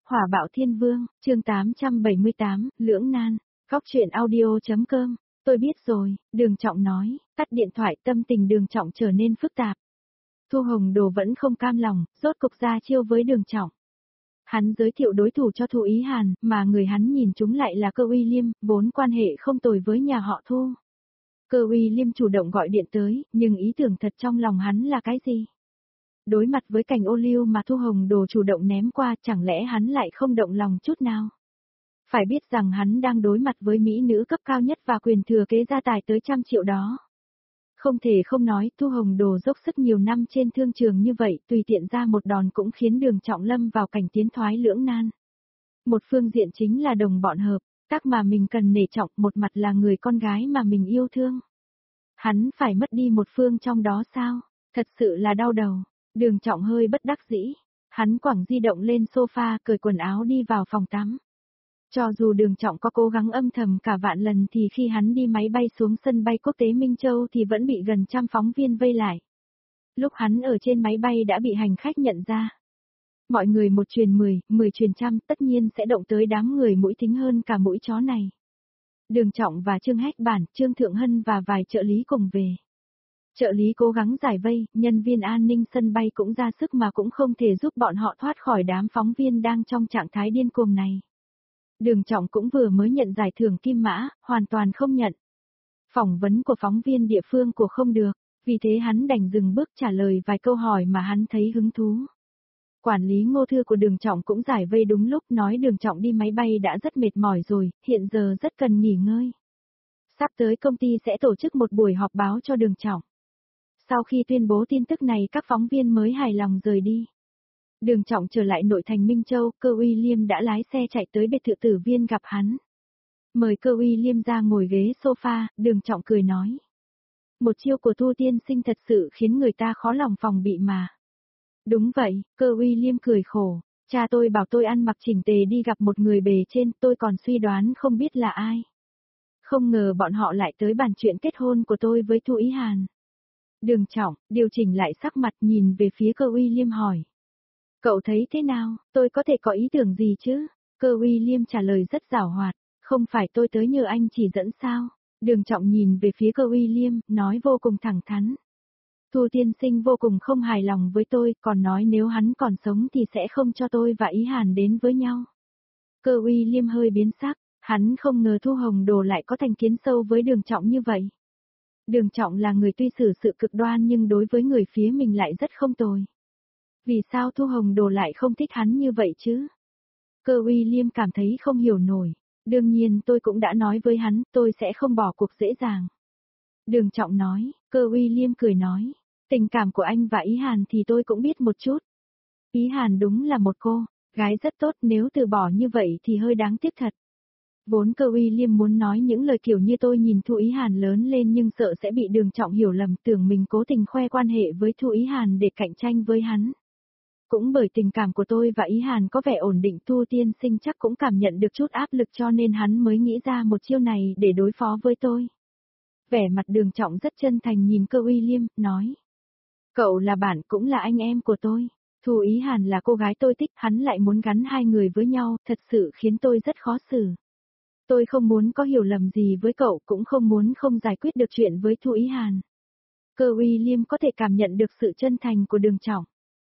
Hỏa bạo thiên vương, chương 878, lưỡng nan, góc truyện audio.com, tôi biết rồi, Đường Trọng nói, tắt điện thoại. Tâm tình Đường Trọng trở nên phức tạp. Thu Hồng Đồ vẫn không cam lòng, rốt cục ra chiêu với Đường Trọng. Hắn giới thiệu đối thủ cho Thu Ý Hàn, mà người hắn nhìn chúng lại là Cơ Uy Liêm, vốn quan hệ không tồi với nhà họ Thu. Cơ Uy Liêm chủ động gọi điện tới, nhưng ý tưởng thật trong lòng hắn là cái gì? Đối mặt với cảnh ô liu mà Thu Hồng Đồ chủ động ném qua, chẳng lẽ hắn lại không động lòng chút nào? Phải biết rằng hắn đang đối mặt với mỹ nữ cấp cao nhất và quyền thừa kế gia tài tới 100 triệu đó. Không thể không nói, Thu Hồng Đồ dốc sức nhiều năm trên thương trường như vậy, tùy tiện ra một đòn cũng khiến Đường Trọng lâm vào cảnh tiến thoái lưỡng nan. Một phương diện chính là đồng bọn hợp tác mà mình cần nể trọng, một mặt là người con gái mà mình yêu thương. Hắn phải mất đi một phương trong đó sao? Thật sự là đau đầu. Đường Trọng hơi bất đắc dĩ. Hắn quẳng di động lên sofa, cởi quần áo đi vào phòng tắm. Cho dù Đường Trọng có cố gắng âm thầm cả vạn lần thì khi hắn đi máy bay xuống sân bay quốc tế Minh Châu thì vẫn bị gần 100 phóng viên vây lại. Lúc hắn ở trên máy bay đã bị hành khách nhận ra. Mọi người một truyền 10, 10 truyền trăm, tất nhiên sẽ động tới đám người mũi thính hơn cả mũi chó này. Đường Trọng và Trương Hách Bản, Trương Thượng Hân và vài trợ lý cùng về. Trợ lý cố gắng giải vây, nhân viên an ninh sân bay cũng ra sức mà cũng không thể giúp bọn họ thoát khỏi đám phóng viên đang trong trạng thái điên cuồng này. Đường Trọng cũng vừa mới nhận giải thưởng Kim Mã, hoàn toàn không nhận. Phỏng vấn của phóng viên địa phương của không được, vì thế hắn đành dừng bước trả lời vài câu hỏi mà hắn thấy hứng thú. Quản lý Ngô Thư của Đường Trọng cũng giải vây đúng lúc, nói Đường Trọng đi máy bay đã rất mệt mỏi rồi, hiện giờ rất cần nghỉ ngơi. Sắp tới công ty sẽ tổ chức một buổi họp báo cho Đường Trọng. Sau khi tuyên bố tin tức này, các phóng viên mới hài lòng rời đi. Đường Trọng trở lại nội thành Minh Châu, Cơ Uy Liêm đã lái xe chạy tới biệt thự Tử Viên gặp hắn. Mời Cơ Uy Liêm ra ngồi ghế sofa, Đường Trọng cười nói. Một chiêu của Thu tiên sinh thật sự khiến người ta khó lòng phòng bị mà. Đúng vậy, Cơ Uy Liêm cười khổ. Cha tôi bảo tôi ăn mặc chỉnh tề đi gặp một người bề trên, tôi còn suy đoán không biết là ai. Không ngờ bọn họ lại tới bàn chuyện kết hôn của tôi với Thu Ý Hàn. Đường Trọng điều chỉnh lại sắc mặt, nhìn về phía Cơ Uy Liêm hỏi. Cậu thấy thế nào, tôi có thể có ý tưởng gì chứ? Cơ Uy Liêm trả lời rất giảo hoạt. Không phải tôi tới nhờ anh chỉ dẫn sao? Đường Trọng nhìn về phía Cơ Uy Liêm, nói vô cùng thẳng thắn. Thu tiên sinh vô cùng không hài lòng với tôi, còn nói nếu hắn còn sống thì sẽ không cho tôi và Ý Hàn đến với nhau. Cơ Uy Liêm hơi biến sắc, hắn không ngờ Thu Hồng Đồ lại có thành kiến sâu với Đường Trọng như vậy. Đường Trọng là người tuy xử sự cực đoan nhưng đối với người phía mình lại rất không tồi. Vì sao Thu Hồng Đồ lại không thích hắn như vậy chứ? Cơ Uy Liêm cảm thấy không hiểu nổi. Đương nhiên tôi cũng đã nói với hắn, tôi sẽ không bỏ cuộc dễ dàng. Đường Trọng nói, Cơ Uy Liêm cười nói, tình cảm của anh và Ý Hàn thì tôi cũng biết một chút. Ý Hàn đúng là một cô gái rất tốt, nếu từ bỏ như vậy thì hơi đáng tiếc thật. Vốn Cơ Uy Liêm muốn nói những lời kiểu như tôi nhìn Thu Ý Hàn lớn lên nhưng sợ sẽ bị Đường Trọng hiểu lầm, tưởng mình cố tình khoe quan hệ với Thu Ý Hàn để cạnh tranh với hắn. Cũng bởi tình cảm của tôi và Ý Hàn có vẻ ổn định, Thu tiên sinh chắc cũng cảm nhận được chút áp lực cho nên hắn mới nghĩ ra một chiêu này để đối phó với tôi. Vẻ mặt Đường Trọng rất chân thành nhìn Cơ Uy Liêm, nói. Cậu là bạn cũng là anh em của tôi. Thu Ý Hàn là cô gái tôi thích, hắn lại muốn gắn hai người với nhau, thật sự khiến tôi rất khó xử. Tôi không muốn có hiểu lầm gì với cậu, cũng không muốn không giải quyết được chuyện với Thu Ý Hàn. Cơ Uy Liêm có thể cảm nhận được sự chân thành của Đường Trọng.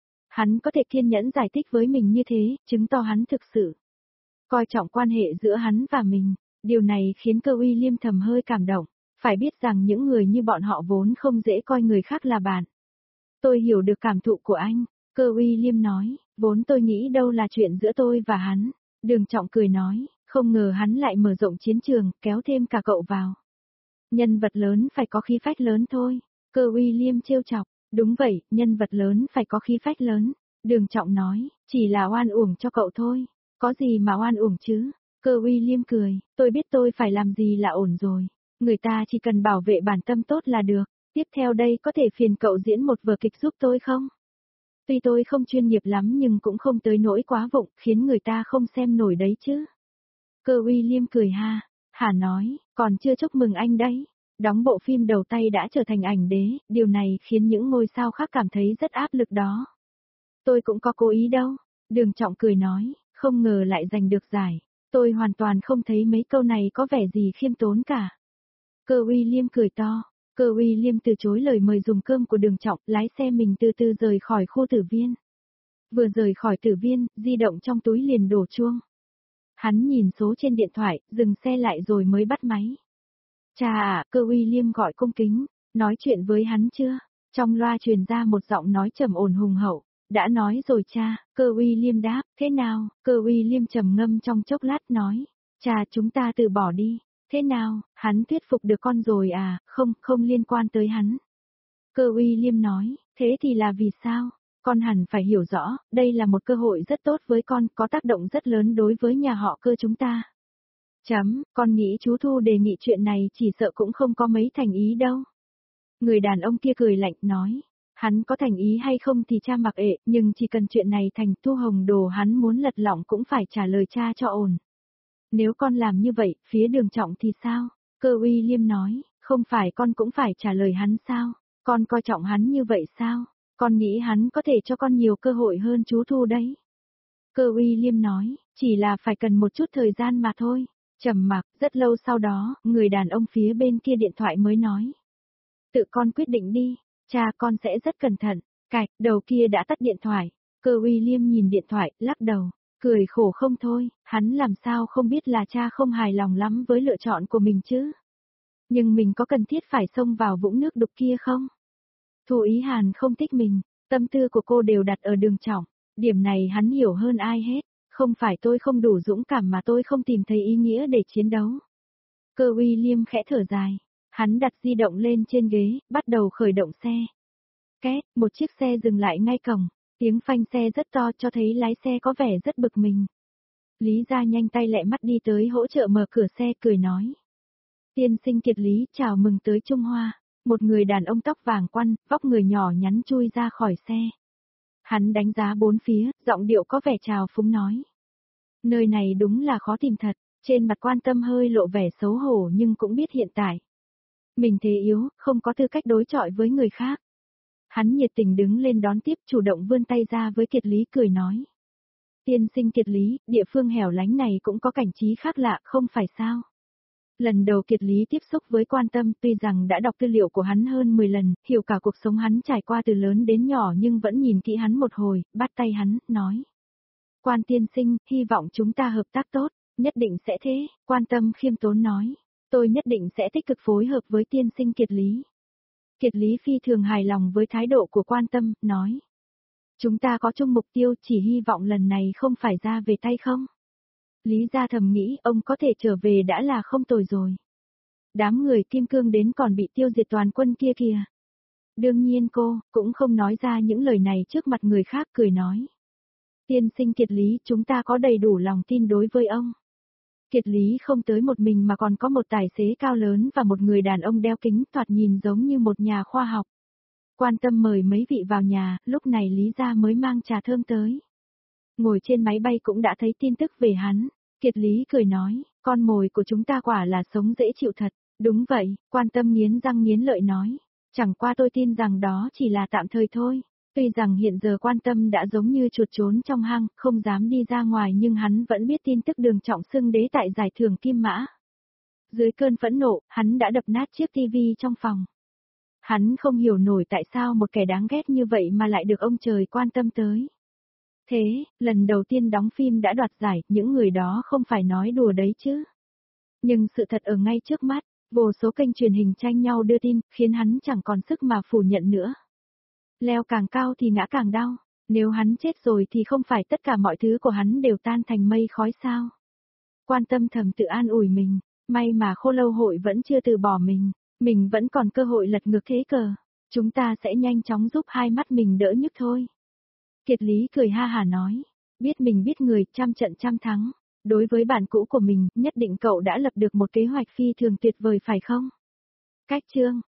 Hắn có thể kiên nhẫn giải thích với mình như thế, chứng tỏ hắn thực sự coi trọng quan hệ giữa hắn và mình. Điều này khiến Cơ Uy Liêm thầm hơi cảm động. Phải biết rằng những người như bọn họ vốn không dễ coi người khác là bạn. Tôi hiểu được cảm thụ của anh, Cơ Uy Liêm nói, vốn tôi nghĩ đâu là chuyện giữa tôi và hắn. Đường Trọng cười nói, không ngờ hắn lại mở rộng chiến trường, kéo thêm cả cậu vào. Nhân vật lớn phải có khí phách lớn thôi. Cơ Uy Liêm trêu chọc, đúng vậy, nhân vật lớn phải có khí phách lớn. Đường Trọng nói, chỉ là oan uổng cho cậu thôi. Có gì mà oan uổng chứ? Cơ Uy Liêm cười, tôi biết tôi phải làm gì là ổn rồi. Người ta chỉ cần bảo vệ bản tâm tốt là được. Tiếp theo đây có thể phiền cậu diễn một vở kịch giúp tôi không? Tuy tôi không chuyên nghiệp lắm nhưng cũng không tới nỗi quá vụng, khiến người ta không xem nổi đấy chứ. Cơ Uy Liêm cười ha, hả nói, còn chưa chúc mừng anh đấy. Đóng bộ phim đầu tay đã trở thành ảnh đế, điều này khiến những ngôi sao khác cảm thấy rất áp lực đó. Tôi cũng có cố ý đâu. Đường Trọng cười nói, không ngờ lại giành được giải. Tôi hoàn toàn không thấy mấy câu này có vẻ gì khiêm tốn cả. Cơ William cười to. Cơ William từ chối lời mời dùng cơm của Đường Trọng, lái xe mình từ từ rời khỏi khu tử viên. Vừa rời khỏi tử viên, di động trong túi liền đổ chuông. Hắn nhìn số trên điện thoại, dừng xe lại rồi mới bắt máy. Cha à, Cơ William gọi cung kính, nói chuyện với hắn chưa? Trong loa truyền ra một giọng nói trầm ổn hùng hậu. Đã nói rồi cha, Cơ William đáp, thế nào? Cơ William trầm ngâm trong chốc lát nói, cha chúng ta từ bỏ đi. Thế nào, hắn thuyết phục được con rồi à? Không liên quan tới hắn. Cơ William nói, thế thì là vì sao? Con hẳn phải hiểu rõ, đây là một cơ hội rất tốt với con, có tác động rất lớn đối với nhà họ Cơ chúng ta. Con nghĩ chú Thu đề nghị chuyện này chỉ sợ cũng không có mấy thành ý đâu. Người đàn ông kia cười lạnh nói, hắn có thành ý hay không thì cha mặc ệ, nhưng chỉ cần chuyện này thành Thu Hồng Đồ hắn muốn lật lọng cũng phải trả lời cha cho ổn. Nếu con làm như vậy, phía Đường Trọng thì sao? Cơ William nói, không phải con cũng phải trả lời hắn sao? Con coi trọng hắn như vậy sao? Con nghĩ hắn có thể cho con nhiều cơ hội hơn chú Thu đấy. Cơ William nói, chỉ là phải cần một chút thời gian mà thôi. Trầm mặc, rất lâu sau đó, người đàn ông phía bên kia điện thoại mới nói. Tự con quyết định đi, cha con sẽ rất cẩn thận. Cạch, đầu kia đã tắt điện thoại. Cơ William nhìn điện thoại, lắc đầu, cười khổ không thôi, hắn làm sao không biết là cha không hài lòng lắm với lựa chọn của mình chứ. Nhưng mình có cần thiết phải xông vào vũng nước đục kia không? Thu Ý Hàn không thích mình, tâm tư của cô đều đặt ở Đường Trọng, điểm này hắn hiểu hơn ai hết, không phải tôi không đủ dũng cảm mà tôi không tìm thấy ý nghĩa để chiến đấu. Cơ William khẽ thở dài, hắn đặt di động lên trên ghế, bắt đầu khởi động xe. Két, một chiếc xe dừng lại ngay cổng, tiếng phanh xe rất to cho thấy lái xe có vẻ rất bực mình. Lý Gia nhanh tay lẹ mắt đi tới hỗ trợ mở cửa xe cười nói. Tiên sinh Kiệt Lý chào mừng tới Trung Hoa. Một người đàn ông tóc vàng quăn, vóc người nhỏ nhắn chui ra khỏi xe. Hắn đánh giá bốn phía, giọng điệu có vẻ trào phúng nói. Nơi này đúng là khó tìm thật, trên mặt Quan Tâm hơi lộ vẻ xấu hổ nhưng cũng biết hiện tại. Mình thế yếu, không có tư cách đối chọi với người khác. Hắn nhiệt tình đứng lên đón tiếp, chủ động vươn tay ra với Kiệt Lý cười nói. Tiên sinh Kiệt Lý, địa phương hẻo lánh này cũng có cảnh trí khác lạ, không phải sao? Lần đầu Kiệt Lý tiếp xúc với Quan Tâm, tuy rằng đã đọc tư liệu của hắn hơn 10 lần, hiểu cả cuộc sống hắn trải qua từ lớn đến nhỏ nhưng vẫn nhìn kỹ hắn một hồi, bắt tay hắn, nói. Quan tiên sinh, hy vọng chúng ta hợp tác tốt, nhất định sẽ thế, Quan Tâm khiêm tốn nói. Tôi nhất định sẽ tích cực phối hợp với tiên sinh Kiệt Lý. Kiệt Lý phi thường hài lòng với thái độ của Quan Tâm, nói. Chúng ta có chung mục tiêu, chỉ hy vọng lần này không phải ra về tay không. Lý Gia thầm nghĩ ông có thể trở về đã là không tồi rồi. Đám người Kim Cương đến còn bị tiêu diệt toàn quân kia kìa. Đương nhiên cô, cũng không nói ra những lời này trước mặt người khác cười nói. Tiên sinh Kiệt Lý, chúng ta có đầy đủ lòng tin đối với ông. Kiệt Lý không tới một mình mà còn có một tài xế cao lớn và một người đàn ông đeo kính thoạt nhìn giống như một nhà khoa học. Quan Tâm mời mấy vị vào nhà, lúc này Lý Gia mới mang trà thơm tới. Ngồi trên máy bay cũng đã thấy tin tức về hắn. Kiệt Lý cười nói, con mồi của chúng ta quả là sống dễ chịu thật. Đúng vậy, Quan Tâm nghiến răng nghiến lợi nói. Chẳng qua tôi tin rằng đó chỉ là tạm thời thôi. Tuy rằng hiện giờ Quan Tâm đã giống như chuột trốn trong hang, không dám đi ra ngoài nhưng hắn vẫn biết tin tức Đường Trọng xưng đế tại giải thưởng Kim Mã. Dưới cơn phẫn nộ, hắn đã đập nát chiếc tivi trong phòng. Hắn không hiểu nổi tại sao một kẻ đáng ghét như vậy mà lại được ông trời quan tâm tới. Thế, lần đầu tiên đóng phim đã đoạt giải, những người đó không phải nói đùa đấy chứ. Nhưng sự thật ở ngay trước mắt, vô số kênh truyền hình tranh nhau đưa tin, khiến hắn chẳng còn sức mà phủ nhận nữa. Leo càng cao thì ngã càng đau, nếu hắn chết rồi thì không phải tất cả mọi thứ của hắn đều tan thành mây khói sao. Quan Tâm thầm tự an ủi mình, may mà Khô Lâu hội vẫn chưa từ bỏ mình vẫn còn cơ hội lật ngược thế cờ. Chúng ta sẽ nhanh chóng giúp hai mắt mình đỡ nhức thôi. Kiệt Lý cười ha hả nói, biết mình biết người, trăm trận trăm thắng. Đối với bạn cũ của mình, nhất định cậu đã lập được một kế hoạch phi thường tuyệt vời phải không? Cách chương